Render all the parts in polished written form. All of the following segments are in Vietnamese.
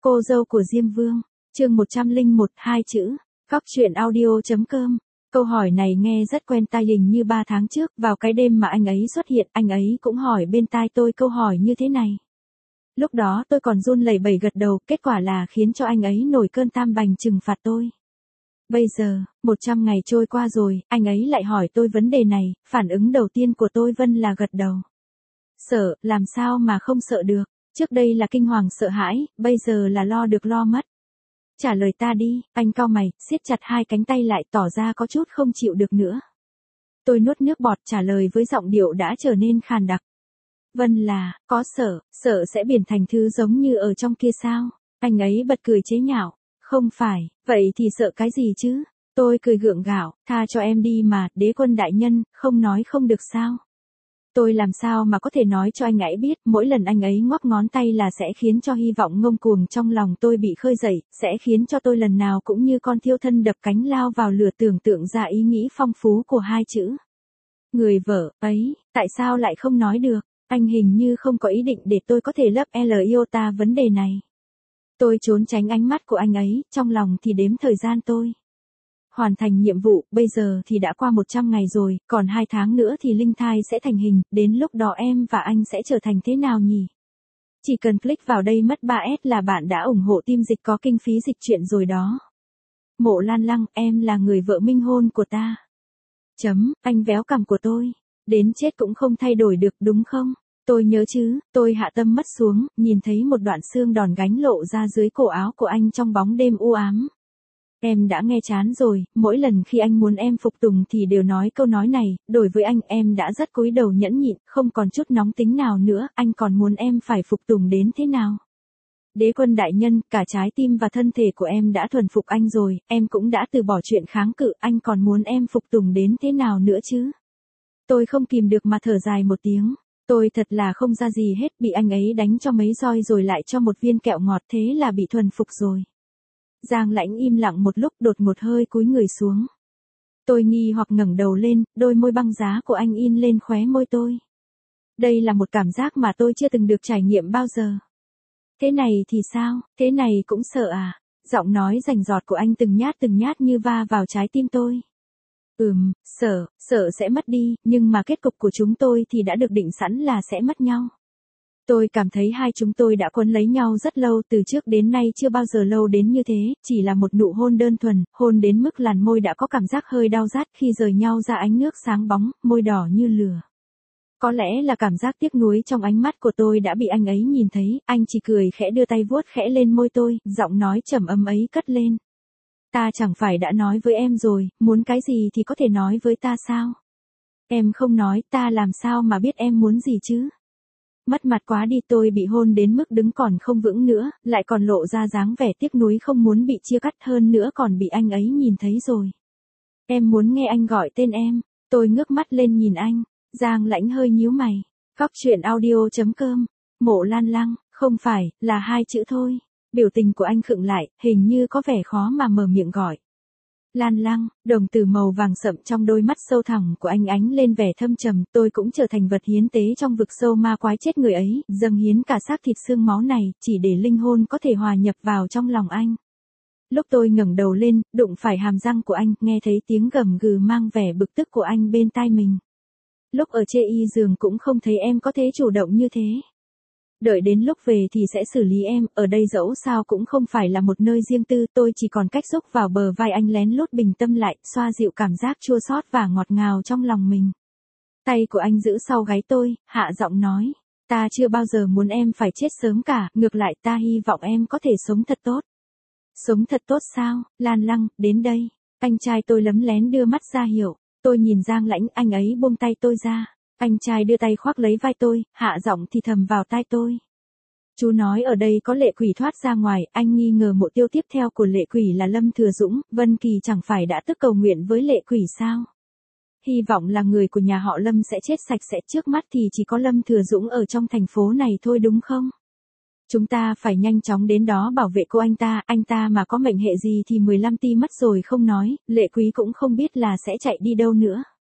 Cô dâu của Diêm Vương, chương 101, hai chữ, Cóc truyện audio.com. Câu hỏi này nghe rất quen tai, hình như 3 tháng trước, vào cái đêm mà anh ấy xuất hiện, anh ấy cũng hỏi bên tai tôi câu hỏi như thế này. Lúc đó tôi còn run lẩy bẩy gật đầu, kết quả là khiến cho anh ấy nổi cơn tam bành trừng phạt tôi. Bây giờ, 100 ngày trôi qua rồi, anh ấy lại hỏi tôi vấn đề này, phản ứng đầu tiên của tôi vẫn là gật đầu. Sợ, làm sao mà không sợ được, trước đây là kinh hoàng sợ hãi, bây giờ là lo được lo mất. Trả lời ta đi, anh cau mày, siết chặt hai cánh tay lại, tỏ ra có chút không chịu được nữa. Tôi nuốt nước bọt trả lời với giọng điệu đã trở nên khàn đặc. Vân là, có sợ sẽ biến thành thứ giống như ở trong kia sao? Anh ấy bật cười chế nhạo. Không phải, vậy thì sợ cái gì chứ? Tôi cười gượng gạo, tha cho em đi mà, đế quân đại nhân, không nói không được sao? Tôi làm sao mà có thể nói cho anh ấy biết, mỗi lần anh ấy ngoắc ngón tay là sẽ khiến cho hy vọng ngông cuồng trong lòng tôi bị khơi dậy, sẽ khiến cho tôi lần nào cũng như con thiêu thân đập cánh lao vào lửa, tưởng tượng ra ý nghĩ phong phú của hai chữ. Người vợ ấy, tại sao lại không nói được? Anh hình như không có ý định để tôi có thể lấp iota vấn đề này. Tôi trốn tránh ánh mắt của anh ấy, trong lòng thì đếm thời gian tôi hoàn thành nhiệm vụ, bây giờ thì đã qua 100 ngày rồi, còn 2 tháng nữa thì linh thai sẽ thành hình, đến lúc đó em và anh sẽ trở thành thế nào nhỉ? Chỉ cần click vào đây mất 3S là bạn đã ủng hộ team dịch có kinh phí dịch truyện rồi đó. Mộ Lan Lăng, em là người vợ minh hôn của ta. Anh véo cằm của tôi. Đến chết cũng không thay đổi được đúng không? Tôi nhớ chứ, tôi hạ tâm mất xuống, nhìn thấy một đoạn xương đòn gánh lộ ra dưới cổ áo của anh trong bóng đêm u ám. Em đã nghe chán rồi, mỗi lần khi anh muốn em phục tùng thì đều nói câu nói này, đối với anh em đã rất cúi đầu nhẫn nhịn, không còn chút nóng tính nào nữa, anh còn muốn em phải phục tùng đến thế nào? Đế quân đại nhân, cả trái tim và thân thể của em đã thuần phục anh rồi, em cũng đã từ bỏ chuyện kháng cự, anh còn muốn em phục tùng đến thế nào nữa chứ? Tôi không kìm được mà thở dài một tiếng. Tôi thật là không ra gì hết, bị anh ấy đánh cho mấy roi rồi lại cho một viên kẹo ngọt, thế là bị thuần phục rồi. Giang Lãnh im lặng một lúc, đột ngột hơi cúi người xuống. Tôi nghi hoặc ngẩng đầu lên, đôi môi băng giá của anh in lên khóe môi tôi. Đây là một cảm giác mà tôi chưa từng được trải nghiệm bao giờ. Thế này thì sao, thế này cũng sợ à? Giọng nói rành rọt của anh từng nhát như va vào trái tim tôi. Sợ sẽ mất đi, nhưng mà kết cục của chúng tôi thì đã được định sẵn là sẽ mất nhau. Tôi cảm thấy hai chúng tôi đã quấn lấy nhau rất lâu, từ trước đến nay chưa bao giờ lâu đến như thế, chỉ là một nụ hôn đơn thuần, hôn đến mức làn môi đã có cảm giác hơi đau rát, khi rời nhau ra ánh nước sáng bóng, môi đỏ như lửa. Có lẽ là cảm giác tiếc nuối trong ánh mắt của tôi đã bị anh ấy nhìn thấy, anh chỉ cười khẽ đưa tay vuốt khẽ lên môi tôi, giọng nói trầm ấm ấy cất lên. Ta chẳng phải đã nói với em rồi, muốn cái gì thì có thể nói với ta sao? Em không nói, ta làm sao mà biết em muốn gì chứ? Mất mặt quá đi, tôi bị hôn đến mức đứng còn không vững nữa, lại còn lộ ra dáng vẻ tiếc nuối không muốn bị chia cắt, hơn nữa còn bị anh ấy nhìn thấy rồi. Em muốn nghe anh gọi tên em. Tôi ngước mắt lên nhìn anh. Giang Lãnh hơi nhíu mày. Cóc truyện audio.com. Mộ Lan Lăng, không phải, là hai chữ thôi. Biểu tình của anh khựng lại, hình như có vẻ khó mà mở miệng gọi. Lan Lăng, đồng tử màu vàng sậm trong đôi mắt sâu thẳm của anh ánh lên vẻ thâm trầm, tôi cũng trở thành vật hiến tế trong vực sâu ma quái chết người ấy, dâng hiến cả xác thịt xương máu này, chỉ để linh hồn có thể hòa nhập vào trong lòng anh. Lúc tôi ngẩng đầu lên, đụng phải hàm răng của anh, nghe thấy tiếng gầm gừ mang vẻ bực tức của anh bên tai mình. Lúc ở chê y giường cũng không thấy em có thế chủ động như thế. Đợi đến lúc về thì sẽ xử lý em, ở đây dẫu sao cũng không phải là một nơi riêng tư, tôi chỉ còn cách xúc vào bờ vai anh lén lút bình tâm lại, xoa dịu cảm giác chua xót và ngọt ngào trong lòng mình. Tay của anh giữ sau gáy tôi, hạ giọng nói, ta chưa bao giờ muốn em phải chết sớm cả, ngược lại ta hy vọng em có thể sống thật tốt. Sống thật tốt sao? Lan Lăng, đến đây. Anh trai tôi lấm lén đưa mắt ra hiệu, tôi nhìn Giang Lãnh, anh ấy buông tay tôi ra. Anh trai đưa tay khoác lấy vai tôi, hạ giọng thì thầm vào tai tôi. Chú nói ở đây có lệ quỷ thoát ra ngoài, anh nghi ngờ mục tiêu tiếp theo của lệ quỷ là Lâm Thừa Dũng, Vân Kỳ chẳng phải đã tức cầu nguyện với lệ quỷ sao? Hy vọng là người của nhà họ Lâm sẽ chết sạch sẽ, trước mắt thì chỉ có Lâm Thừa Dũng ở trong thành phố này thôi đúng không? Chúng ta phải nhanh chóng đến đó bảo vệ cô anh ta mà có mệnh hệ gì thì 15 ti mất rồi không nói, lệ quý cũng không biết là sẽ chạy đi đâu nữa.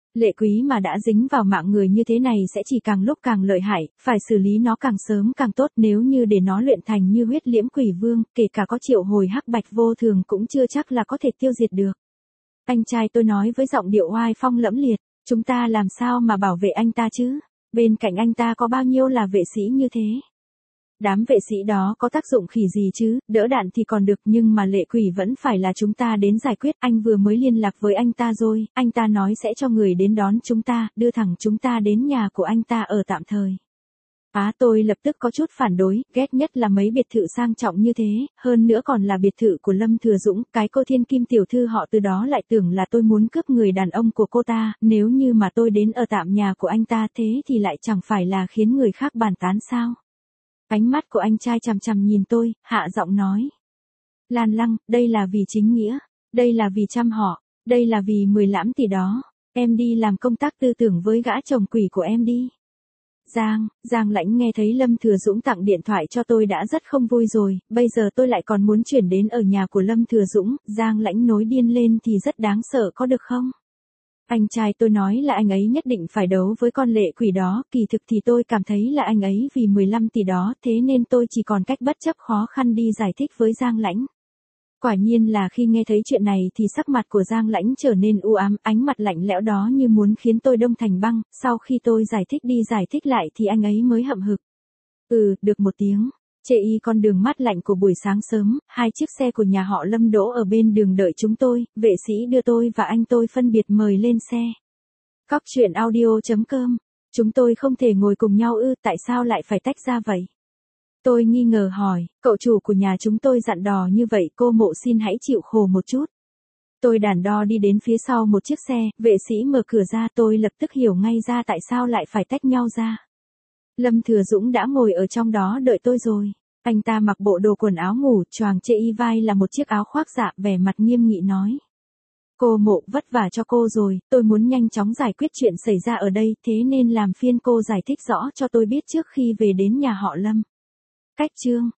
Lệ Quý mà đã dính vào mạng người như thế này sẽ chỉ càng lúc càng lợi hại, phải xử lý nó càng sớm càng tốt, nếu như để nó luyện thành như huyết liễm quỷ vương, kể cả có triệu hồi hắc bạch vô thường cũng chưa chắc là có thể tiêu diệt được. Anh trai tôi nói với giọng điệu oai phong lẫm liệt, chúng ta làm sao mà bảo vệ anh ta chứ? Bên cạnh anh ta có bao nhiêu là vệ sĩ như thế? Đám vệ sĩ đó có tác dụng khỉ gì chứ, đỡ đạn thì còn được nhưng mà lệ quỷ vẫn phải là chúng ta đến giải quyết. Anh vừa mới liên lạc với anh ta rồi, anh ta nói sẽ cho người đến đón chúng ta, đưa thẳng chúng ta đến nhà của anh ta ở tạm thời. Tôi lập tức có chút phản đối, ghét nhất là mấy biệt thự sang trọng như thế, hơn nữa còn là biệt thự của Lâm Thừa Dũng, cái cô thiên kim tiểu thư họ từ đó lại tưởng là tôi muốn cướp người đàn ông của cô ta, nếu như mà tôi đến ở tạm nhà của anh ta thế thì lại chẳng phải là khiến người khác bàn tán sao. Ánh mắt của anh trai chằm chằm nhìn tôi, hạ giọng nói. Lan Lăng, đây là vì chính nghĩa, đây là vì trăm họ, đây là vì 10 lãm tỷ đó, em đi làm công tác tư tưởng với gã chồng quỷ của em đi. Giang Lãnh nghe thấy Lâm Thừa Dũng tặng điện thoại cho tôi đã rất không vui rồi, bây giờ tôi lại còn muốn chuyển đến ở nhà của Lâm Thừa Dũng, Giang Lãnh nối điên lên thì rất đáng sợ có được không? Anh trai tôi nói là anh ấy nhất định phải đấu với con lệ quỷ đó, kỳ thực thì tôi cảm thấy là anh ấy vì 15 tỷ đó, thế nên tôi chỉ còn cách bất chấp khó khăn đi giải thích với Giang Lãnh. Quả nhiên là khi nghe thấy chuyện này thì sắc mặt của Giang Lãnh trở nên u ám, ánh mặt lạnh lẽo đó như muốn khiến tôi đông thành băng, sau khi tôi giải thích đi giải thích lại thì anh ấy mới hậm hực. Được một tiếng. Chê y con đường mát lạnh của buổi sáng sớm, 2 chiếc xe của nhà họ Lâm đỗ ở bên đường đợi chúng tôi, vệ sĩ đưa tôi và anh tôi phân biệt mời lên xe. Cóc truyện audio.com. Chúng tôi không thể ngồi cùng nhau tại sao lại phải tách ra vậy? Tôi nghi ngờ hỏi, cậu chủ của nhà chúng tôi dặn dò như vậy, cô Mộ xin hãy chịu khổ một chút. Tôi đắn đo đi đến phía sau một chiếc xe, vệ sĩ mở cửa ra, tôi lập tức hiểu ngay ra tại sao lại phải tách nhau ra. Lâm Thừa Dũng đã ngồi ở trong đó đợi tôi rồi. Anh ta mặc bộ đồ quần áo ngủ, choàng chê y vai là một chiếc áo khoác dạ, vẻ mặt nghiêm nghị nói. Cô Mộ, vất vả cho cô rồi, tôi muốn nhanh chóng giải quyết chuyện xảy ra ở đây, thế nên làm phiên cô giải thích rõ cho tôi biết trước khi về đến nhà họ Lâm. Cách chương